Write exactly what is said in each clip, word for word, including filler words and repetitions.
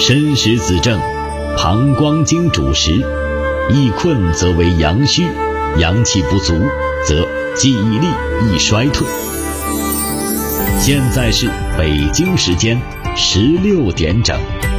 申时子正，膀胱经主食，易困则为阳虚，阳气不足则记忆力易衰退。现在是北京时间十六点整。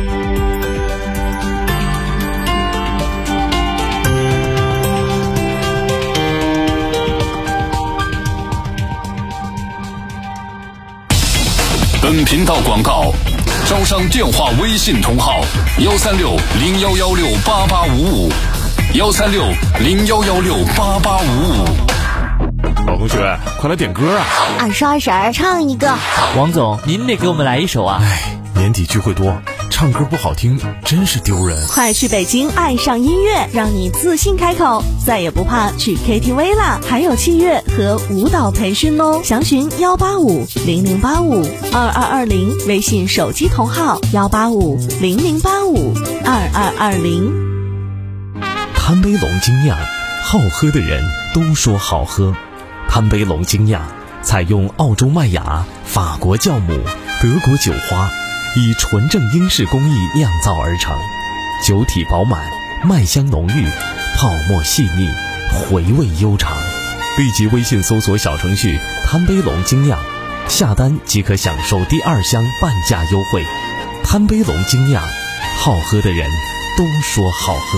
本频道广告：招商电话微信同号：幺三六零幺幺六八八五五，幺三六零幺幺六八八五五。 老同学，快来点歌啊！ 二十二婶唱一个。 王总，您得给我们来一首啊！ 哎，年底聚会多，唱歌不好听真是丢人。 快去北京爱上音乐，让你自信开口，再也不怕去 K T V 啦！还有器乐和舞蹈培训哦，详询幺八五零零八五二二二零，微信手机同号幺八五零零八五二二二零。 贪杯龙精酿，好喝的人都说好喝。贪杯龙精酿采用澳洲麦芽、法国酵母、德国酒花，以纯正英式工艺酿造而成，酒体饱满，麦香浓郁，泡沫细腻，回味悠长。立即微信搜索小程序贪杯龙精酿，下单即可享受第二箱半价优惠。贪杯龙精酿，好喝的人都说好喝。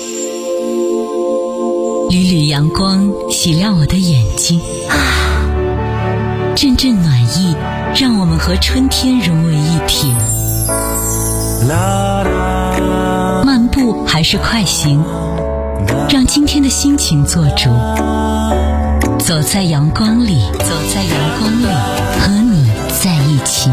缕缕阳光洗亮我的眼睛啊，阵阵暖意让我们和春天融为一体。漫步还是快行，让今天的心情做主。走在阳光里，走在阳光里，和你在一起。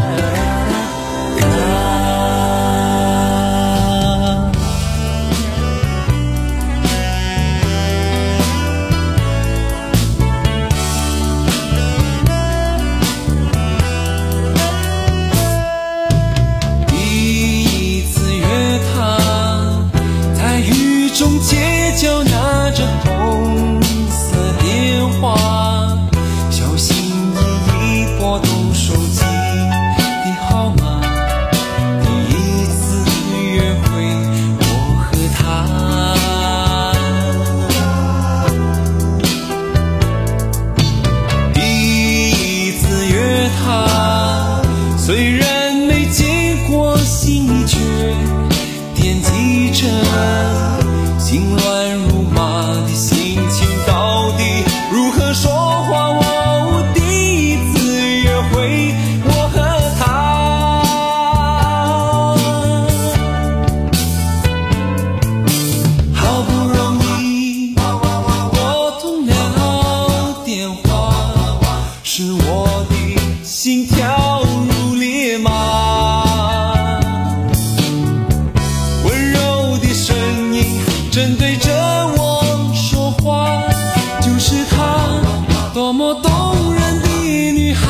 中街角拿着红色电话，小心翼翼拨动手机的号码。第一次约会，我和他。第一次约他，虽然没结果，心里却惦记着。心乱如麻的心情到底如何说话？我第一次约会，我和他，好不容易拨通了电话，是我的心跳如烈马。正对着我说话，就是她，多么动人的女孩。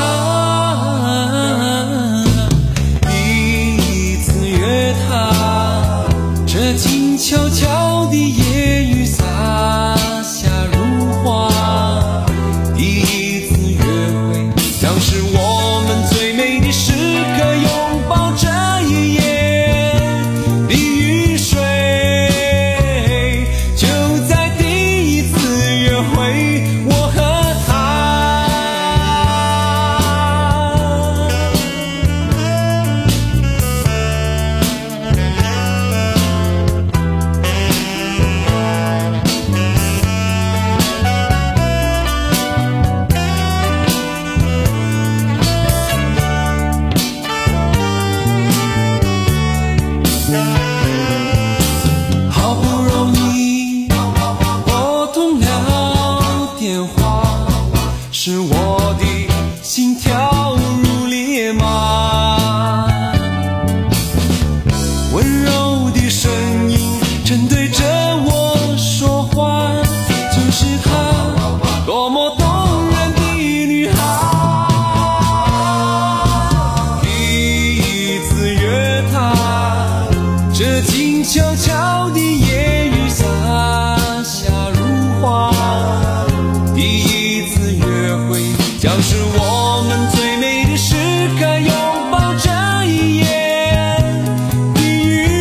第一次约她，这静悄悄的夜雨洒下如花。第一次约会，像是我们最美的时刻，拥抱这一夜。是我的心跳如烈马，温柔的声音正对着我说话，就是她，多么动人的女孩。第一次约她，这静悄悄的夜雨洒下如花。第一次约会，将是我们最美的时刻，拥抱这一夜的雨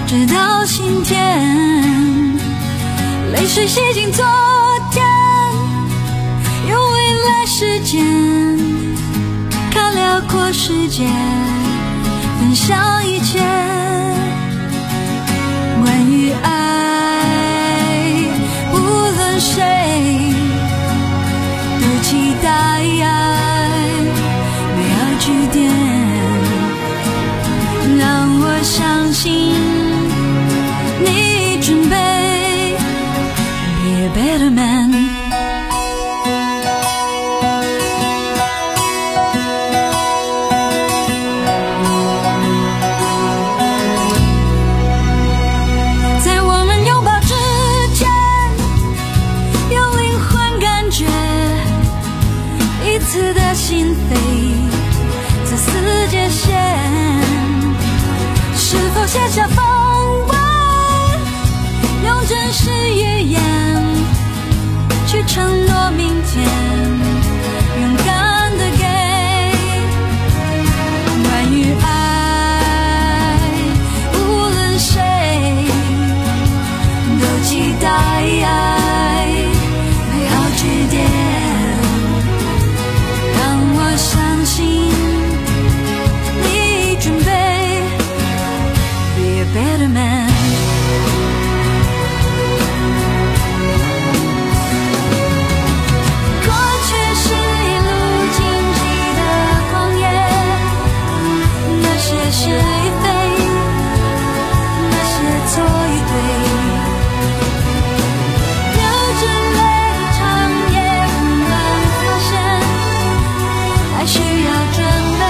直到今天，泪水洗净昨天，用未来时间看辽阔世界，分享一切关于爱，无论谁都期待美好句点，让我相信你准备 Be a better man。心扉自私界限，是否写下风纹，用真实语言去承诺明天，勇敢的给关于爱，无论谁都期待美好句点，相信你准备 Be a better man。 过去是一路荆棘的旷野，那些是与非，那些错与对，需要准备，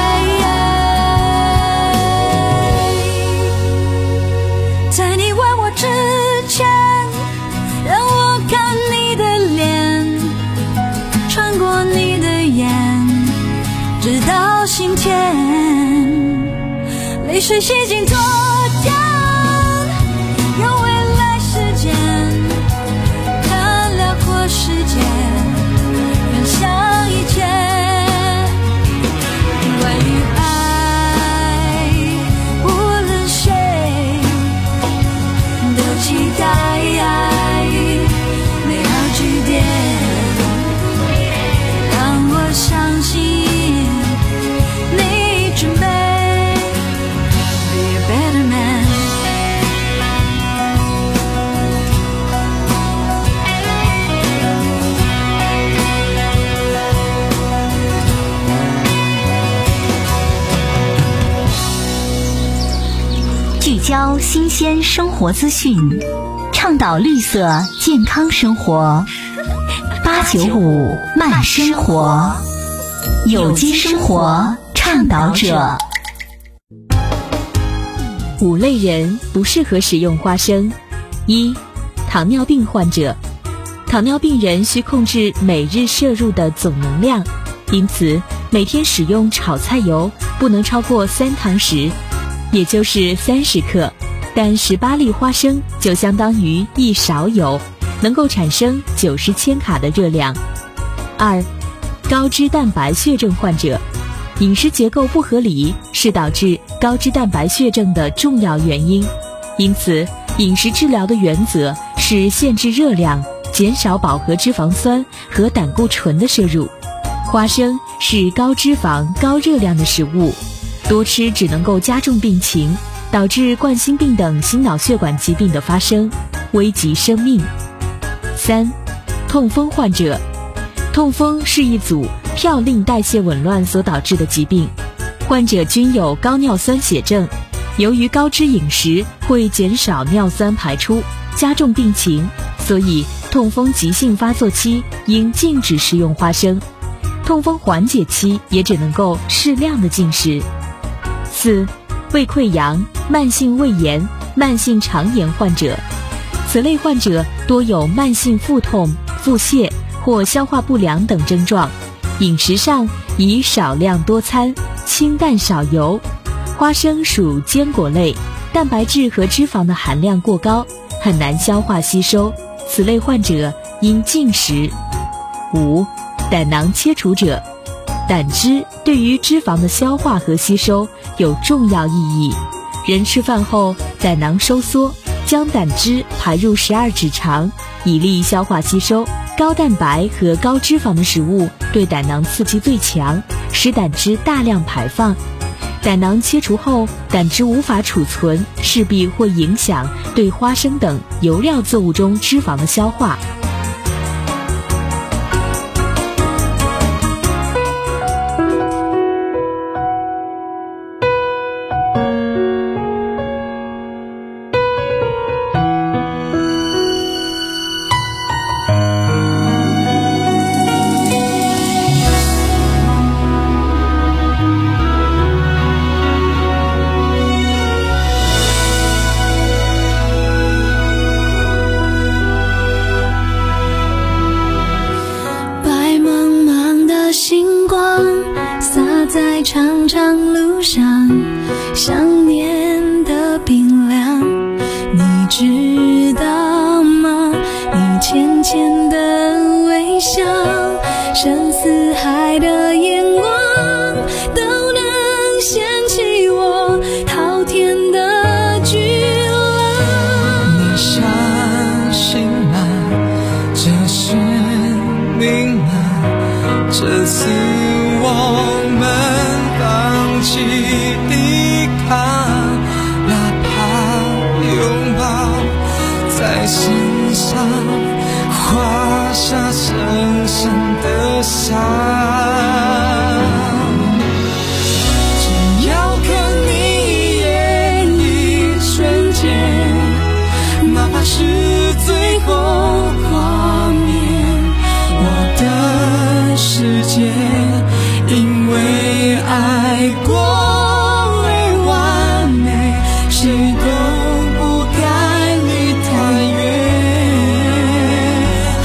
在你问我之前，让我看你的脸，穿过你的眼，直到心田，泪水洗净昨天，用未来时间看辽阔世界，分享一切关于爱，无论谁都期待美好句点，让我相信你准备 Be a better man。 聚焦新鲜生活资讯，倡导绿色健康生活。八九五慢生活，有机生活倡导者。 五类人不适合食用花生：一、糖尿病患者。糖尿病人需控制每日摄入的总能量，因此每天使用炒菜油不能超过三汤匙。也就是三十克，但十八粒花生就相当于一勺油，能够产生九十千卡的热量。二、高脂蛋白血症患者，饮食结构不合理是导致高脂蛋白血症的重要原因，因此饮食治疗的原则是限制热量，减少饱和脂肪酸和胆固醇的摄入。花生是高脂肪、高热量的食物，多吃只能够加重病情，导致冠心病等心脑血管疾病的发生，危及生命。三、痛风患者。痛风是一组嘌呤代谢紊乱所导致的疾病，患者均有高尿酸血症，由于高脂饮食会减少尿酸排出，加重病情，所以痛风急性发作期应禁止食用花生，痛风缓解期也只能够适量的进食。四、胃溃疡、慢性胃炎、慢性肠炎患者，此类患者多有慢性腹痛、腹泻或消化不良等症状，饮食上宜少量多餐，清淡少油。花生属坚果类，蛋白质和脂肪的含量过高，很难消化吸收，此类患者应禁食。五、胆囊切除者，胆汁对于脂肪的消化和吸收有重要意义， 人吃饭后胆囊收缩，将胆汁排入十二指肠，以利消化吸收。高蛋白和高脂肪的食物对胆囊刺激最强，使胆汁大量排放。胆囊切除后，胆汁无法储存，势必会影响对花生等油料作物中脂肪的消化。 在长长路上，想念的冰凉，你知道吗？你浅浅的微笑，深似海的眼光，都能掀起我滔天的巨浪。 你相信吗？这是命吗？这次我们放弃抵抗，哪怕拥抱在心上画下深深的伤。只要看你一眼，一瞬间，哪怕是最后画面，我的世界因为爱过而完美，谁都不该离太远。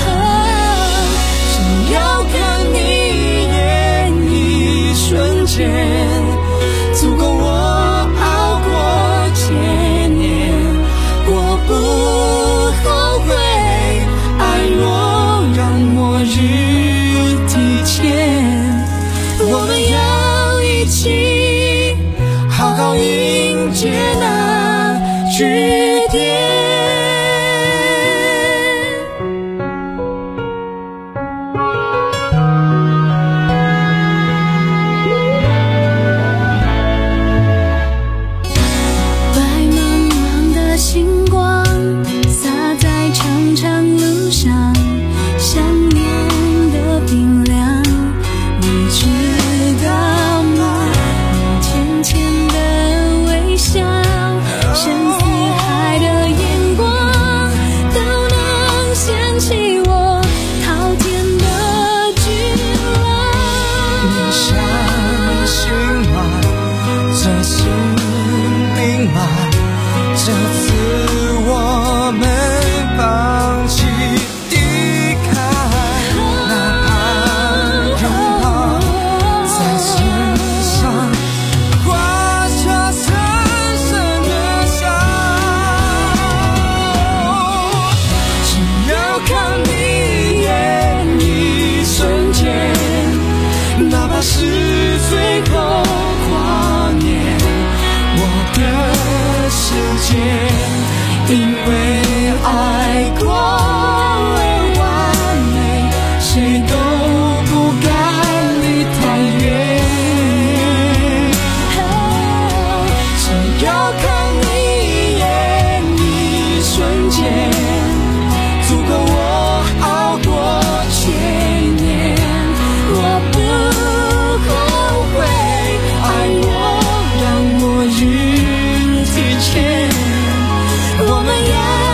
只要看你一眼，一瞬间，足够我熬过千年。我不后悔，爱若让末日提前，我们要一起好好迎接那句点。白茫茫的星光洒在长长路上，想念的冰凉，你知道吗？你浅浅的微笑，深似海的眼光，都能掀起我滔天的巨浪。你相信吗？这是命吗？这次我们放弃抵抗，哪怕拥抱在身上画下深深的伤。只要看你一眼，一瞬间，哪怕是最后画面，我的世界因为爱过而完美，谁都不该离太远。只要看你一眼，一瞬间，足够我熬过千年。我不后悔，爱若让末日提前，我们要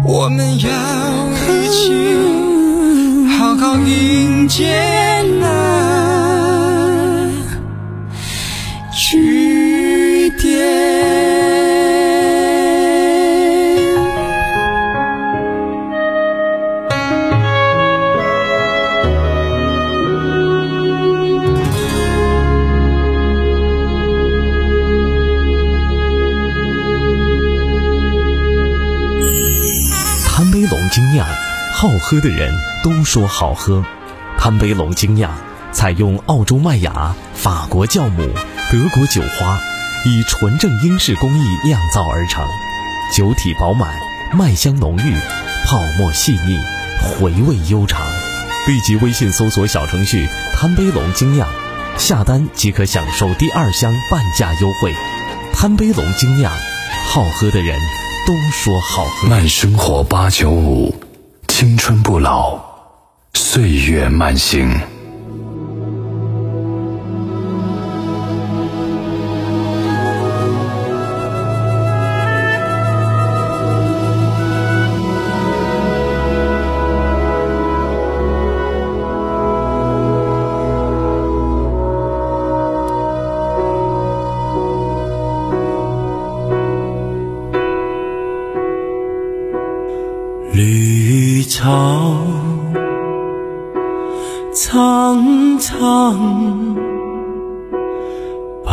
我们要一起好好迎接那句点。 贪杯龙精酿，好喝的人都说好喝。贪杯龙精酿采用澳洲麦芽、法国酵母、德国酒花，以纯正英式工艺酿造而成，酒体饱满，麦香浓郁，泡沫细腻，回味悠长。立即微信搜索小程序贪杯龙精酿，下单即可享受第二箱半价优惠。贪杯龙精酿，好喝的人都说好喝。 慢生活八九五，青春不老，岁月慢行。 绿草苍苍，白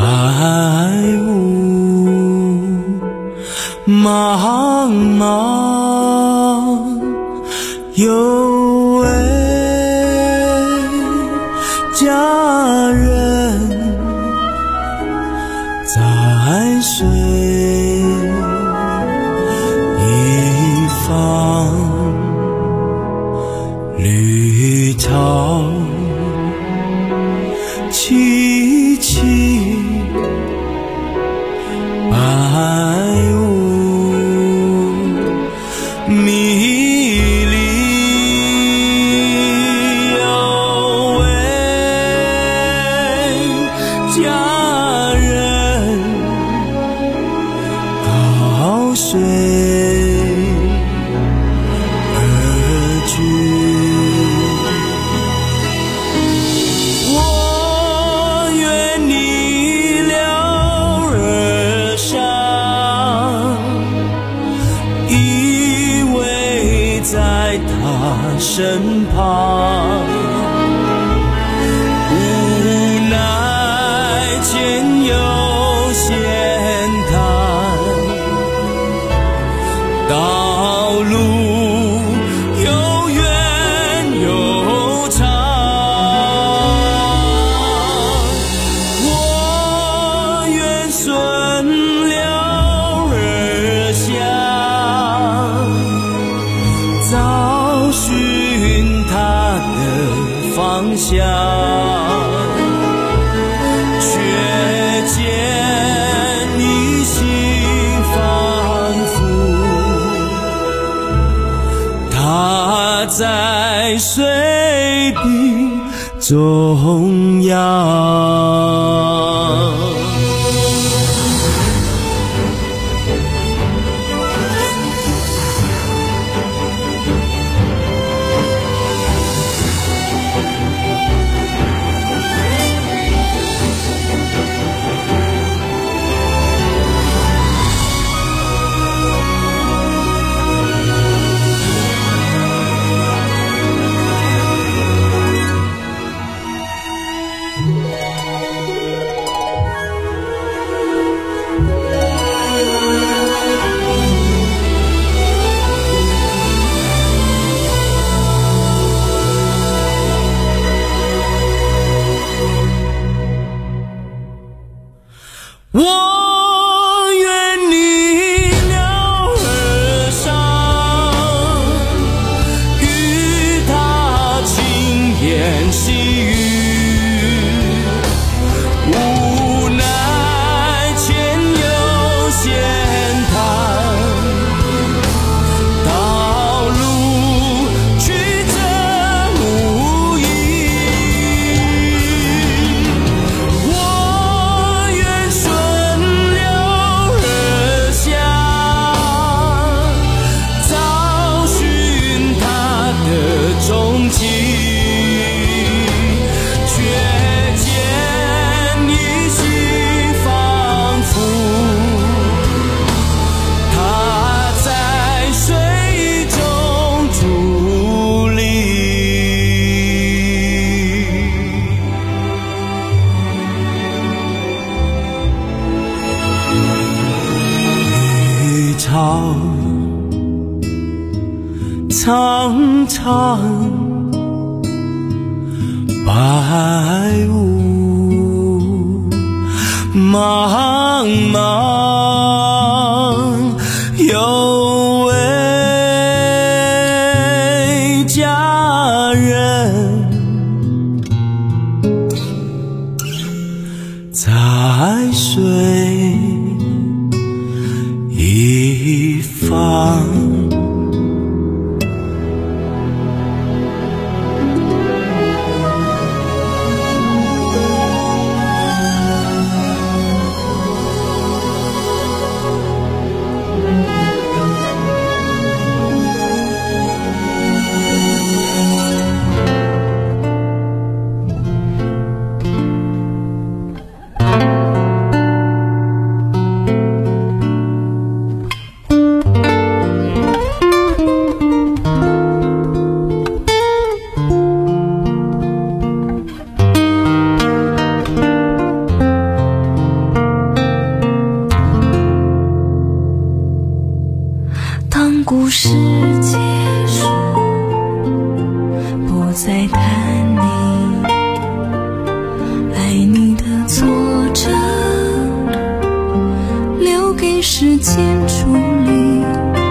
雾茫茫，有位佳人在水一方，绿草萋萋，白雾迷离，有位佳人高水而居。我愿你了而上，依偎在他身旁，无奈前有险滩，道路又远又长，我愿顺流而下，找寻他的方向，却见你心仿佛他在水壁中央。 苍苍白雾，茫茫有位佳人在水一方。 故事结束，不再谈你，爱你的作者留给时间处理，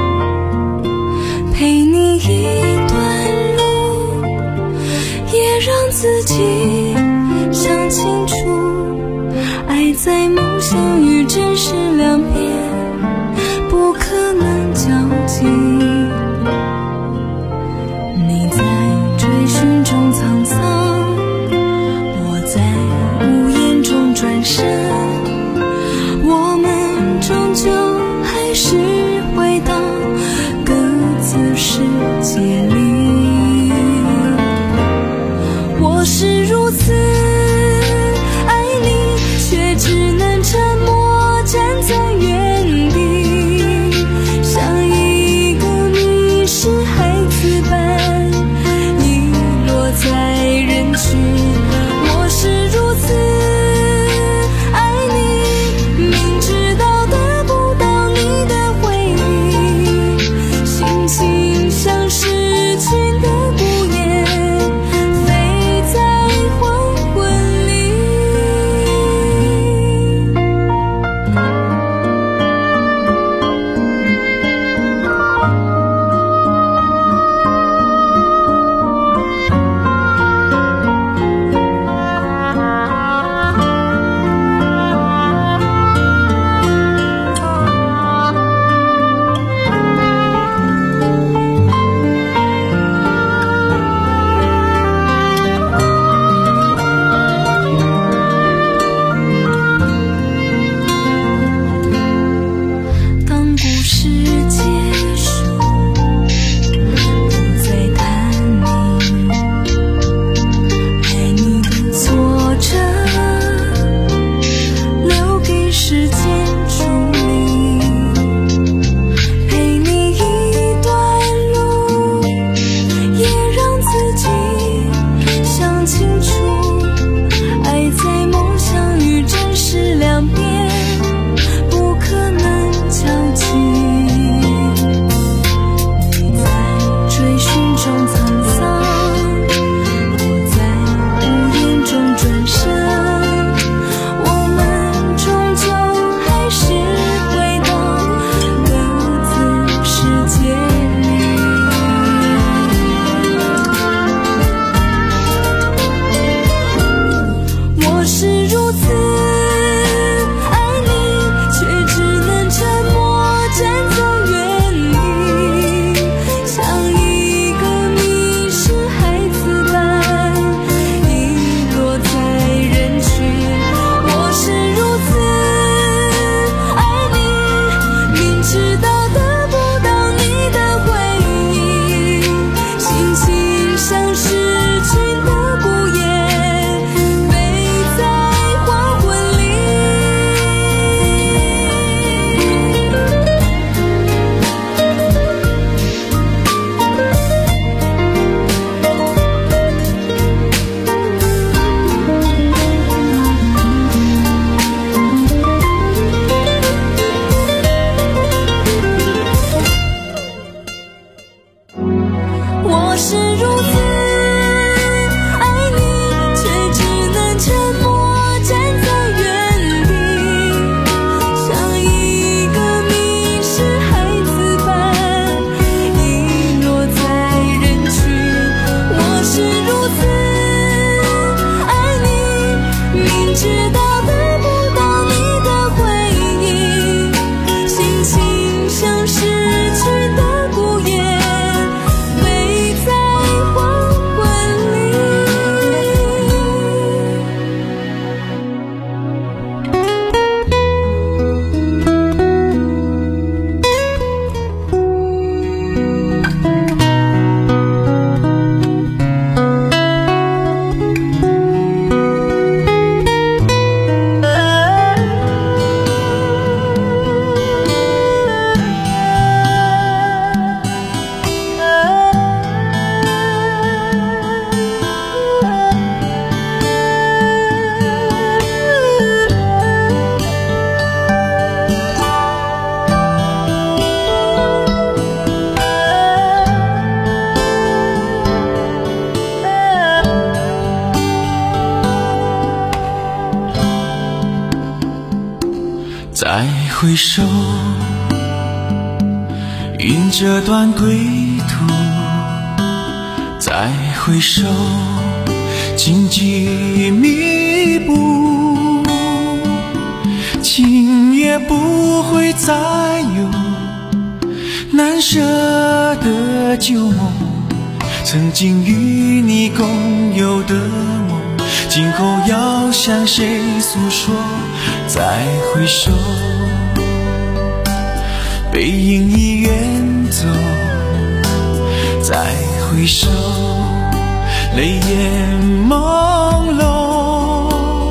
陪你一段路，也让自己想清楚，爱在梦想与真实两边不可能交集，你在追寻中沧桑，我在无言中转身，我们终究还是回到各自世界里。我是如此爱你，却只能沉默站在原地，像一个迷失孩子般遗落在人群。我是如此爱你，明知道得不到你的回应，心情像是再回首，云这段归途，再回首，荆棘密布，情也不会再有难舍的旧梦，曾经与你共有的梦，今后要向谁诉说？再回首，背影已远走，再回首，泪眼朦胧，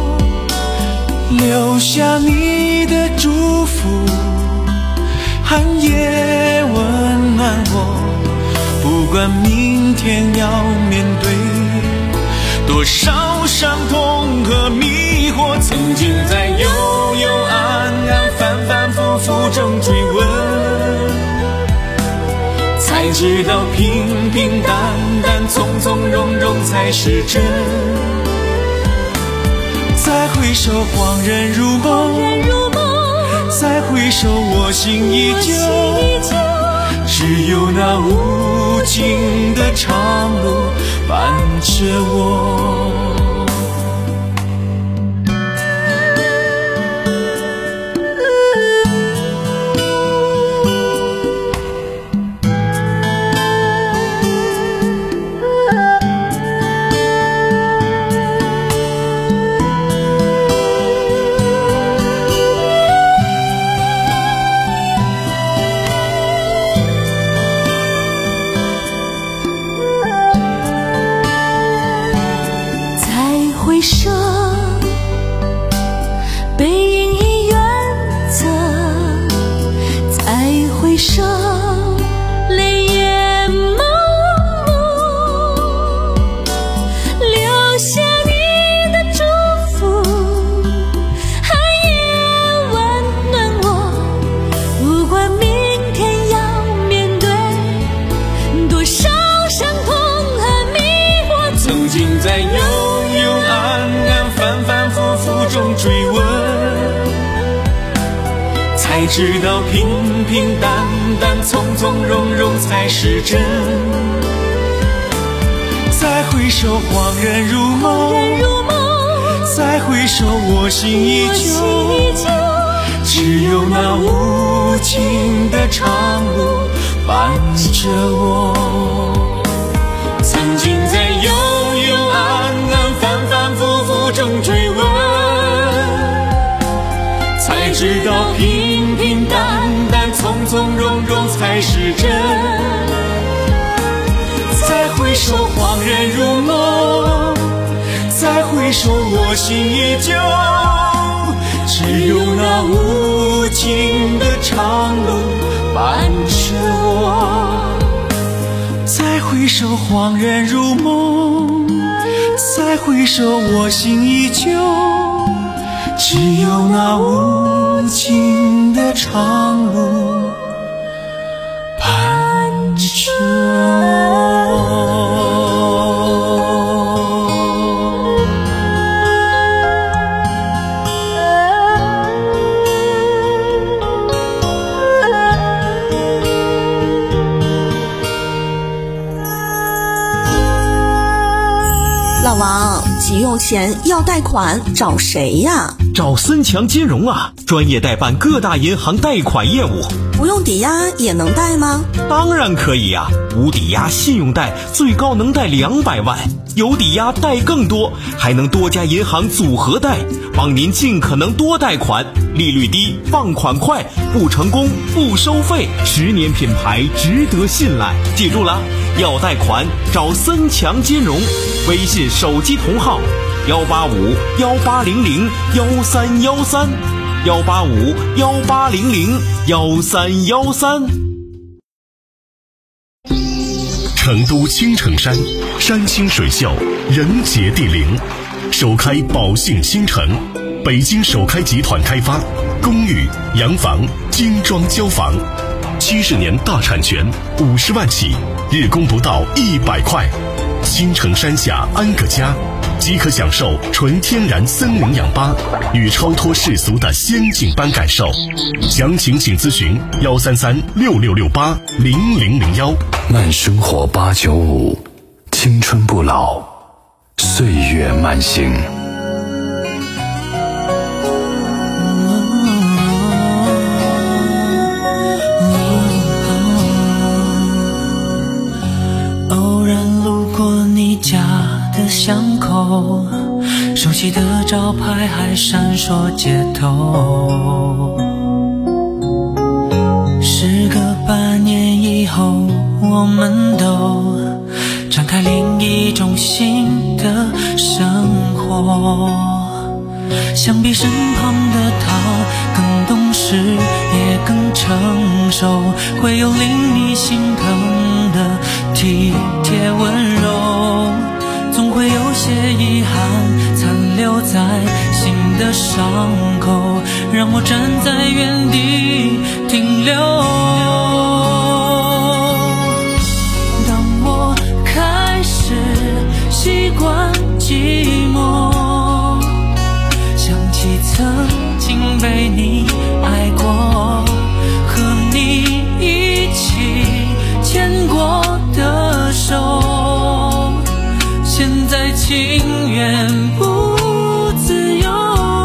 留下你的祝福，寒夜温暖我，不管明天要面对多少伤痛和迷惑，曾经在幽幽暗暗反反复复中追问，才知道平平淡淡从从容容才是真。再回首恍然如梦，再回首我心依旧，只有那无尽的长路伴着我。才知道平平淡淡从从容容才是真。再回首恍然如梦，再回首我心依旧，只有那无尽的长路伴着我。曾经在幽幽暗暗反反复复中追问，才知道平平淡淡从从容容才是真。再回首恍然如梦，再回首我心依旧，只有那无尽的长路伴着我。再回首恍然如梦，再回首我心依旧，只有那无尽的长路伴着我。 老王，急用钱要贷款找谁呀？ 找森强金融啊，专业代办各大银行贷款业务。 不用抵押也能贷吗？ 当然可以呀、啊，无抵押信用贷最高能贷两百万，有抵押贷更多，还能多家银行组合贷，帮您尽可能多贷款，利率低，放款快，不成功不收费，十年品牌，值得信赖。记住了，要贷款找森强金融，微信手机同号幺八五幺八零零幺三幺三，幺八五幺八零零幺三幺三。 成都青城山，山清水秀，人杰地灵，首开宝兴新城，北京首开集团开发，公寓、洋房、精装交房，七十年大产权，五十万起，日供不到一百块。 青城山下安个家，即可享受纯天然森林氧吧与超脱世俗的仙境般感受。详情请咨询幺三三六六六八零零零幺。 慢生活八九五，青春不老，岁月慢行。 偶然路过你家的巷口，熟悉的招牌还闪烁街头。时隔半年以后，我们都展开另一种新的生活。想必身旁的他更懂事，也更成熟，会有令你心疼的体贴温柔。总会有些遗憾残留在心的伤口，让我站在原地停留。当我开始习惯寂寞，想起曾经被你爱过，和你一起牵过的手，现在情愿不自由。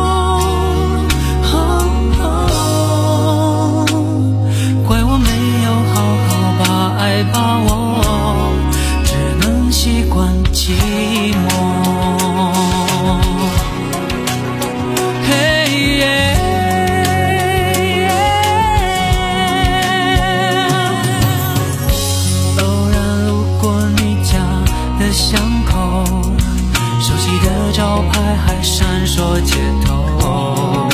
哦哦，怪我没有好好把爱把握，只能习惯寂寞。巷口，熟悉的招牌还闪烁街头。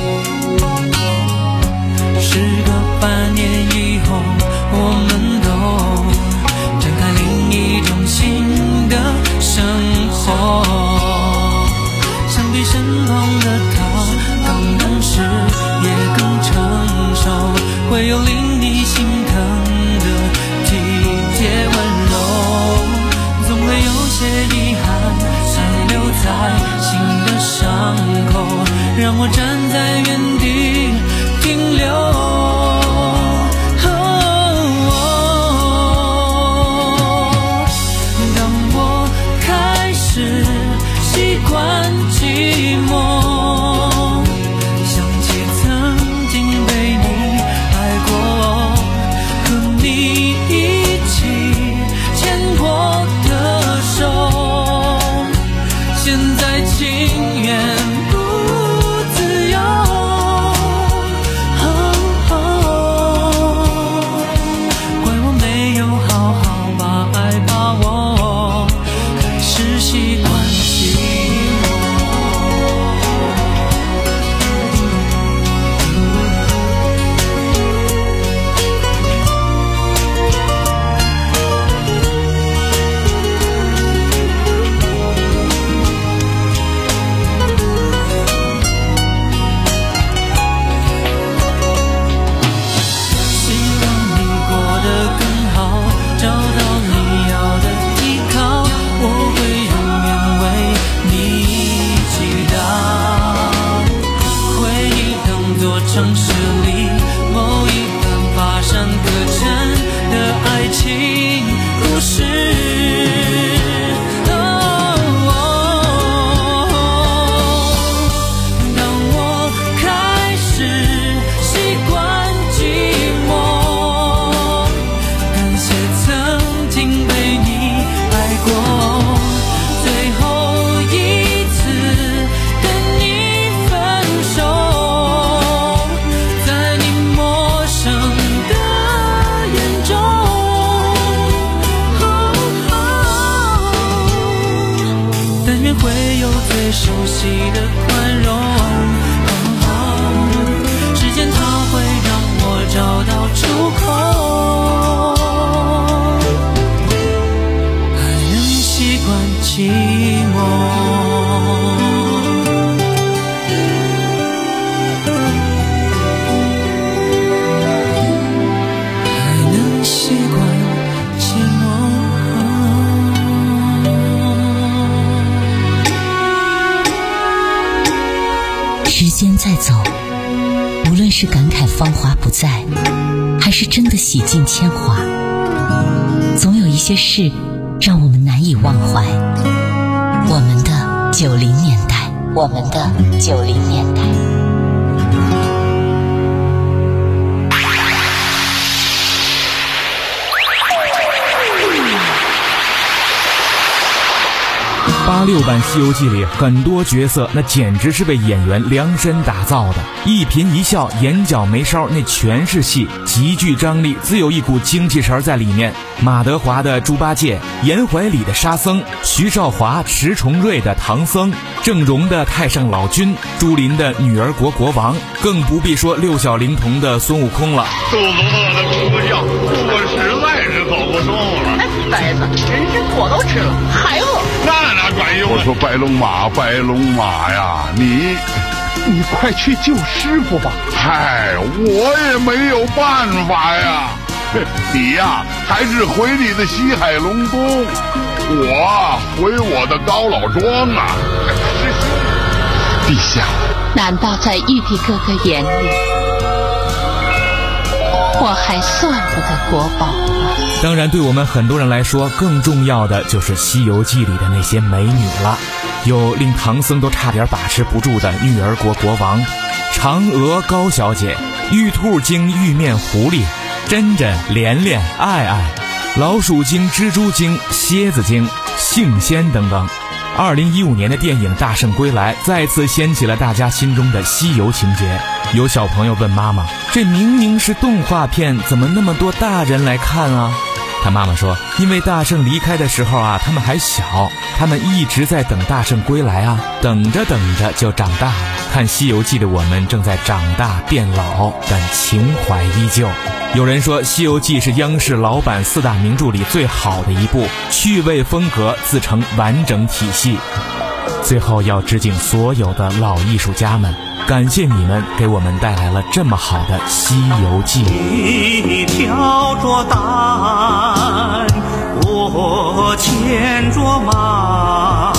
时隔半年以后，我们都展开另一种新的生活。想必身旁的他更懂事，也更成熟，会有令你心疼的体贴温柔。总会有些遗憾残留在心的伤口，让我站在原地停留。当我开始习惯寂寞，想起曾经被你爱过，和你一起牵过的手，现在情愿不自由。哦哦，怪我没有好好把爱把握，开始习惯寂寞。城市里某一段跋山歌阵的爱情故事。哦哦，当我开始习惯寂寞，感谢曾经被你爱过，最后一次跟你分手。会有最熟悉的宽容，哦，时间它会让我找到出口，还能习惯寂寞。还能习惯寂寞。 走，无论是感慨芳华不再，还是真的洗尽铅华，总有一些事让我们难以忘怀。我们的九零年代，我们的九零年代。 八六版《西游记》里很多角色那简直是为演员量身打造的，一颦一笑，眼角眉梢，那全是戏，极具张力，自有一股精气神在里面。马德华的猪八戒，严怀礼的沙僧，徐少华、迟重瑞的唐僧，郑融的太上老君，朱琳的女儿国国王，更不必说六小龄童的孙悟空了。 肚子饿的哭不笑，我实在是走不动了。 哎，呆子，人参果都吃了，还饿？ 那哪管用？我说白龙马，白龙马呀，你你快去救师傅吧！嗨，我也没有办法呀。你呀，还是回你的西海龙宫，我回我的高老庄啊。师兄，陛下， 难道在玉帝哥哥眼里，我还算不得国宝吗？ 当然，对我们很多人来说，更重要的就是《西游记》里的那些美女了。有令唐僧都差点把持不住的女儿国国王，嫦娥高小姐，玉兔精玉面狐狸，珍珍莲莲爱爱，老鼠精蜘蛛精蝎子精杏仙等等。二零一五年的电影《大圣归来》再次掀起了大家心中的西游情节。有小朋友问妈妈，这明明是动画片，怎么那么多大人来看啊？他妈妈说，因为大圣离开的时候啊，他们还小，他们一直在等大圣归来啊，等着等着就长大了。看《西游记》的我们正在长大变老，但情怀依旧。有人说，《西游记》是央视老版四大名著里最好的一部，趣味风格自成完整体系。最后要致敬所有的老艺术家们，感谢你们给我们带来了这么好的《西游记》。 你挑着担，我牵着马，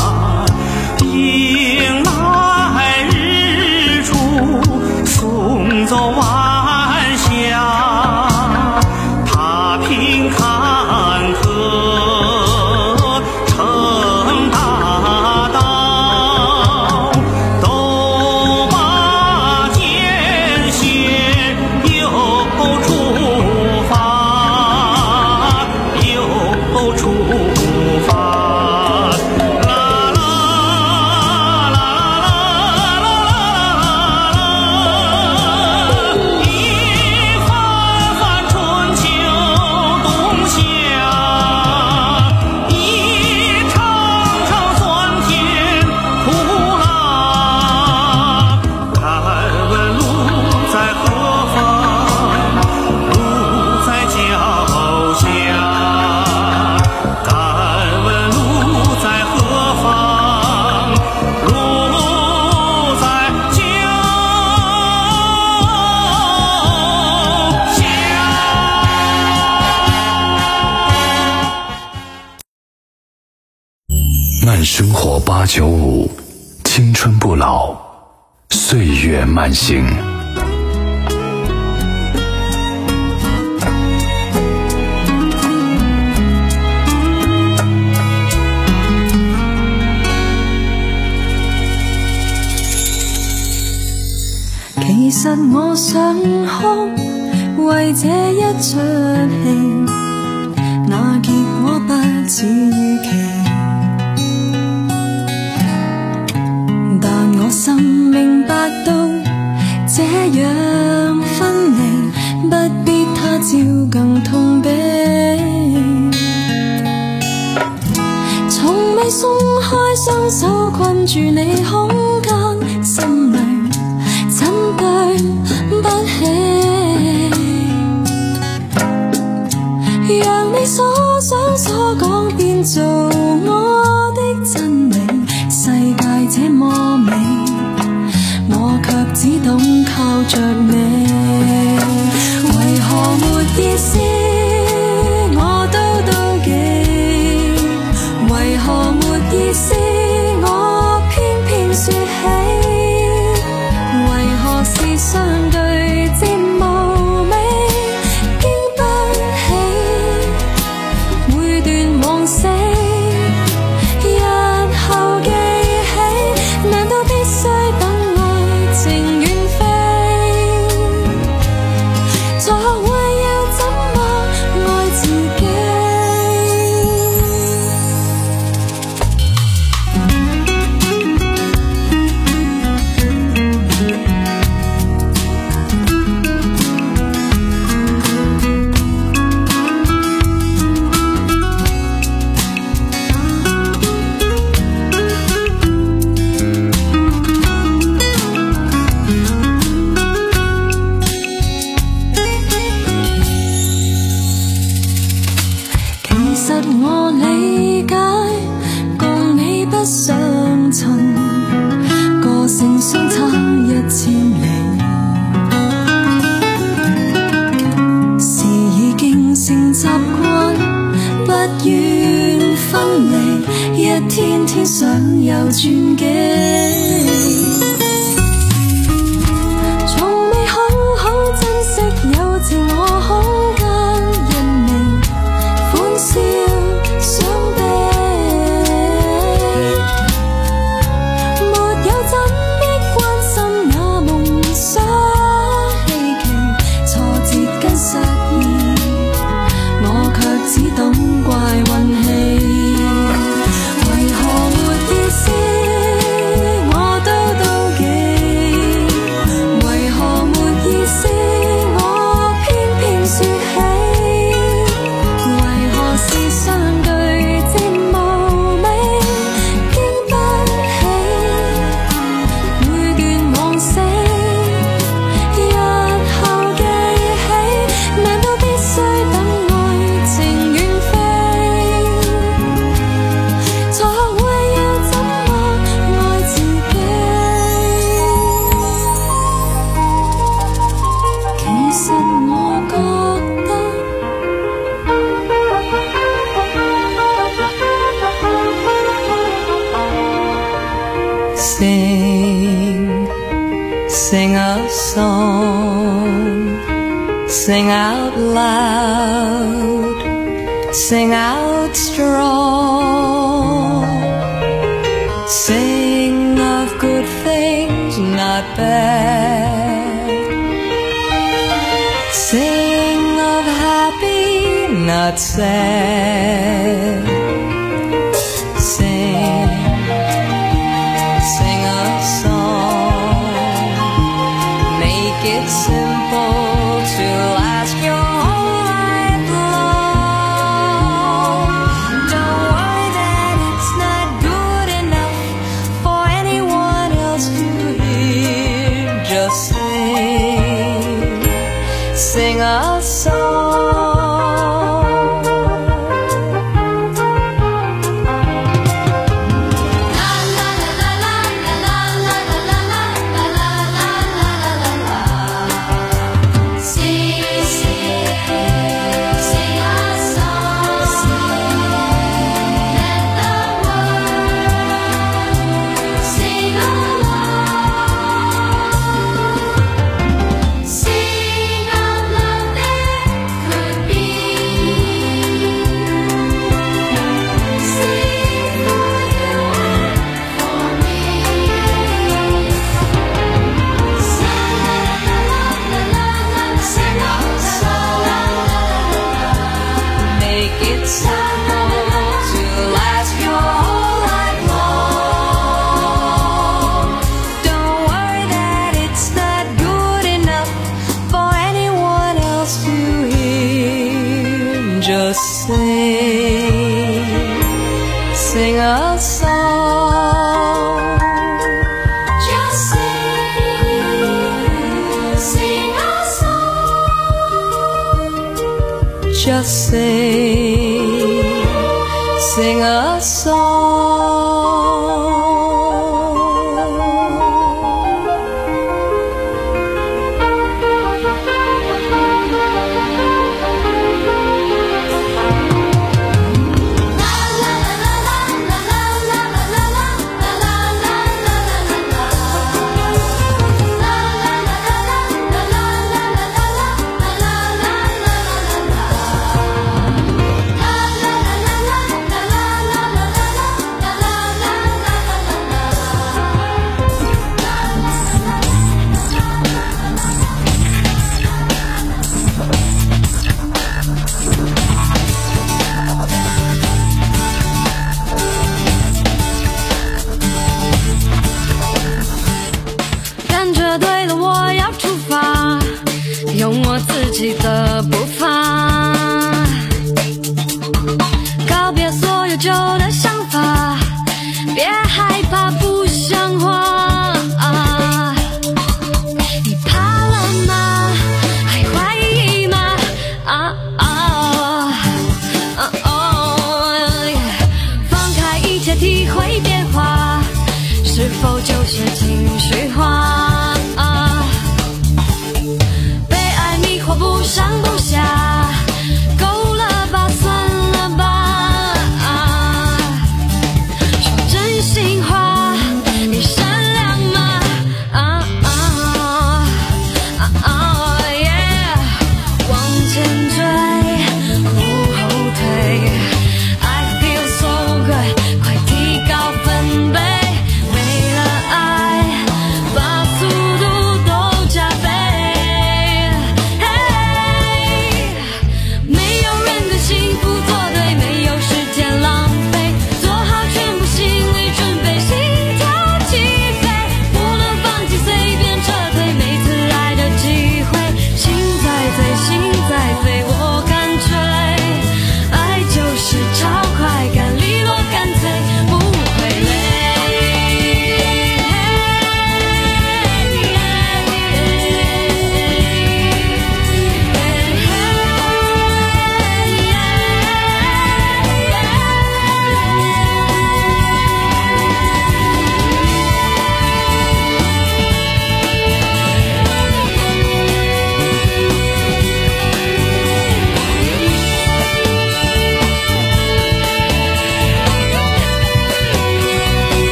迎来日出，送走晚霞，踏平坎坷，成大道，都把艰险又出发，又出发。 慢生活八九五，青春不老，岁月慢行。 其實我想哭，為這一出戲，那結果不似預期。但我心明白到，這樣分離，不必他朝更痛悲。從未鬆開雙手困住你空間，心裏怎對不起，讓你所想所講變做我的真理。世界這麼美，我卻只懂靠着你。為何沒意思，我都妒忌，為何沒意思，我偏偏說起。為何實我理解，共你不相襯，個性相差一千里，是已經成習慣，不願分離，一天天想有轉機。 Sing, sing a song, sing out loud, sing out strong. Sing of good things, not bad. Sing of happy, not sad. It's simple to last your whole life long. Don't worry that it's not good enough for anyone else to hear. Just sing, sing a song. Just sing, sing a song. Just sing, sing a song. Just sing, sing a song.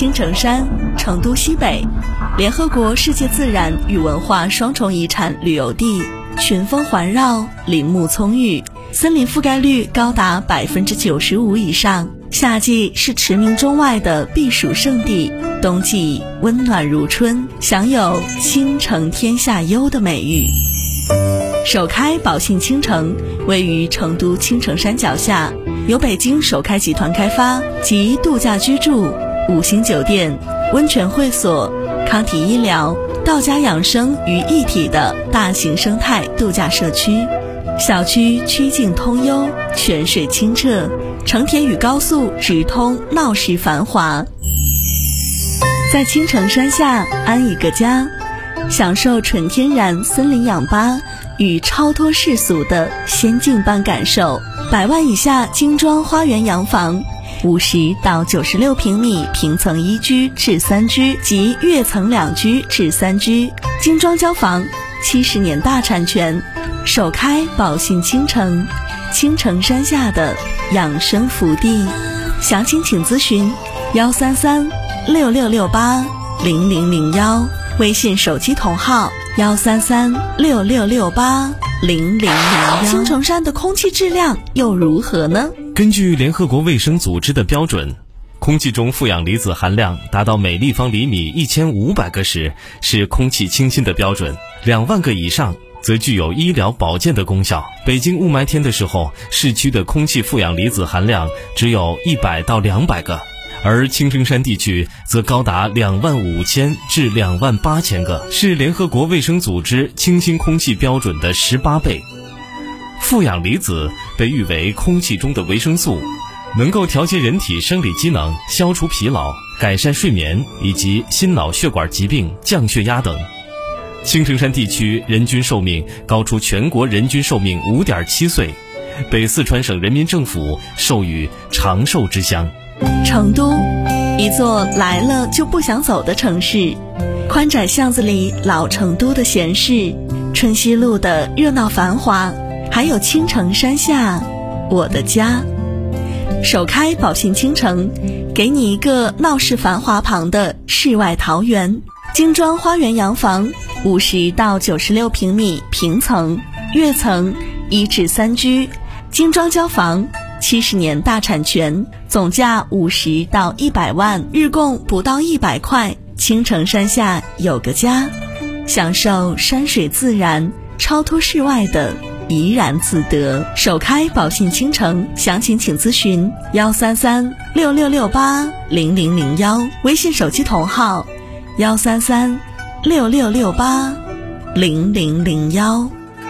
青城山，成都西北，联合国世界自然与文化双重遗产旅游地，群峰环绕，林木葱郁，森林覆盖率高达百分之九十五以上。夏季是驰名中外的避暑胜地，冬季温暖如春，享有倾城天下优的美誉。首开宝信倾城位于成都青城山脚下，由北京首开集团开发，集度假居住、五星酒店、温泉会所、康体医疗、道家养生于一体的大型生态度假社区。小区曲径通幽，泉水清澈，城铁与高速直通，闹市繁华。在青城山下安一个家，享受纯天然森林氧吧与超脱世俗的仙境般感受。百万以下精装花园洋房，五十到九十六平米平层一居至三居及跃层两居至三居，精装交房，七十年大产权。首开宝信倾城，青城山下的养生福地。详情请咨询幺三三六六六八零零零幺，微信手机同号幺三三六六六八零零零幺。青城山的空气质量又如何呢？ 根据联合国卫生组织的标准，空气中负氧离子含量达到每立方厘米一千五百个时是空气清新的标准，两万个以上则具有医疗保健的功效。北京雾霾天的时候，市区的空气负氧离子含量只有一百到两百个，而青城山地区则高达两万五千至两万八千个，是联合国卫生组织清新空气标准的十八倍。负氧离子被誉为空气中的维生素，能够调节人体生理机能，消除疲劳，改善睡眠以及心脑血管疾病、降血压等。青城山地区人均寿命高出全国人均寿命 五点七岁，被四川省人民政府授予长寿之乡。 成都，一座来了就不想走的城市，宽窄巷子里老成都的闲适，春熙路的热闹繁华，还有青城山下我的家。首开宝信倾城，给你一个闹市繁华旁的世外桃源，精装花园洋房，五十到九十六平米平层，跃层一至三居，精装交房，七十年大产权，总价五十到一百万，日供不到一百块。青城山下有个家，享受山水自然，超脱世外的怡然自得。首开宝信倾城，详情请咨询幺三三六六六八零零零幺，微信手机同号幺三三六六六八零零零幺。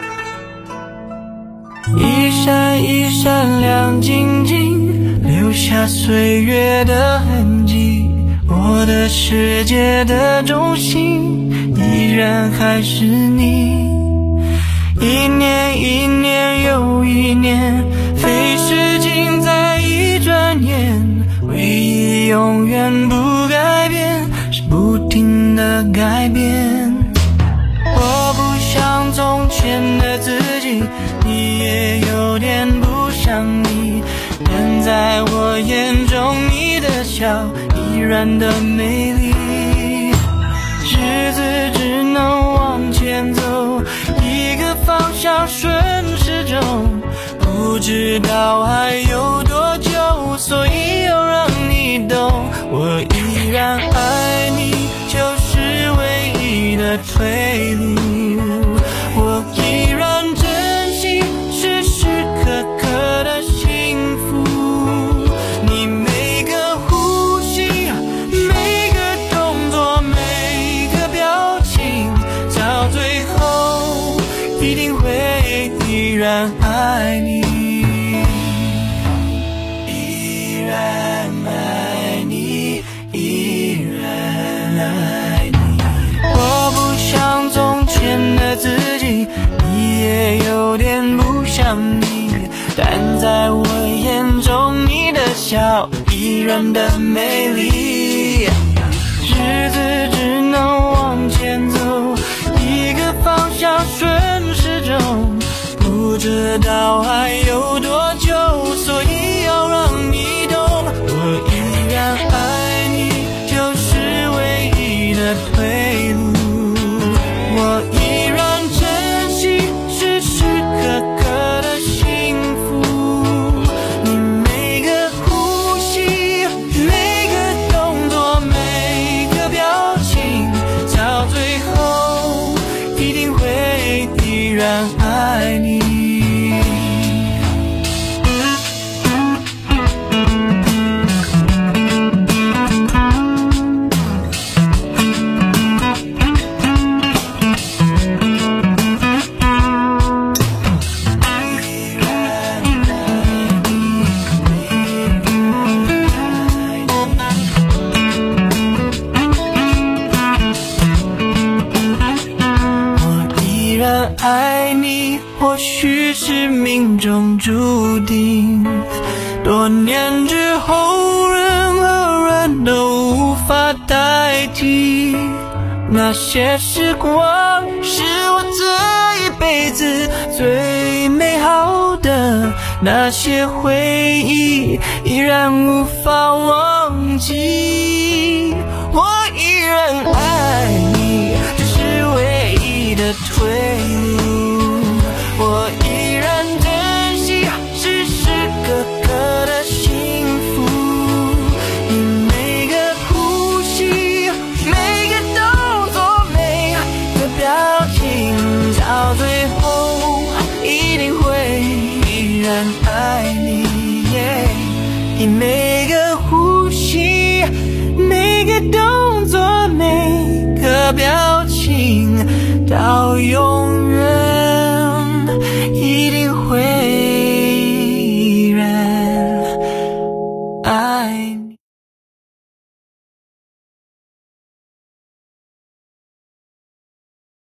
一闪一闪亮晶晶，留下岁月的痕迹。我的世界的中心，依然还是你。一年一年又一年，飞逝尽在一转眼。唯一永远不改变，是不停的改变。我不像从前的自己，你也有点不像你，但在我眼中你的笑依然的美丽。日子只能往前走，一个方向顺时钟，不知道还有多久，所以要让你懂，我依然爱你，就是唯一的退路。我依然珍惜时时刻刻的幸福，你每个呼吸，每个动作，每个表情，到最后一定会依然爱你，依然爱你，依然爱你。我不像从前的自己，你也有点不像你，但在我眼中你的笑依然的美丽。日子只能往前走，一个方向顺时钟，不知道还有多久，所以要让你懂，我依然爱你，就去是命中注定，多年之后任何人都无法代替。那些时光是我这一辈子最美好的，那些回忆依然无法忘记。我依然爱你，这是唯一的退路。我依然珍惜时时刻刻的幸福。你每个呼吸，每个动作，每个表情，到最后一定会依然爱你。你每个呼吸，每个动作，每个表情，到永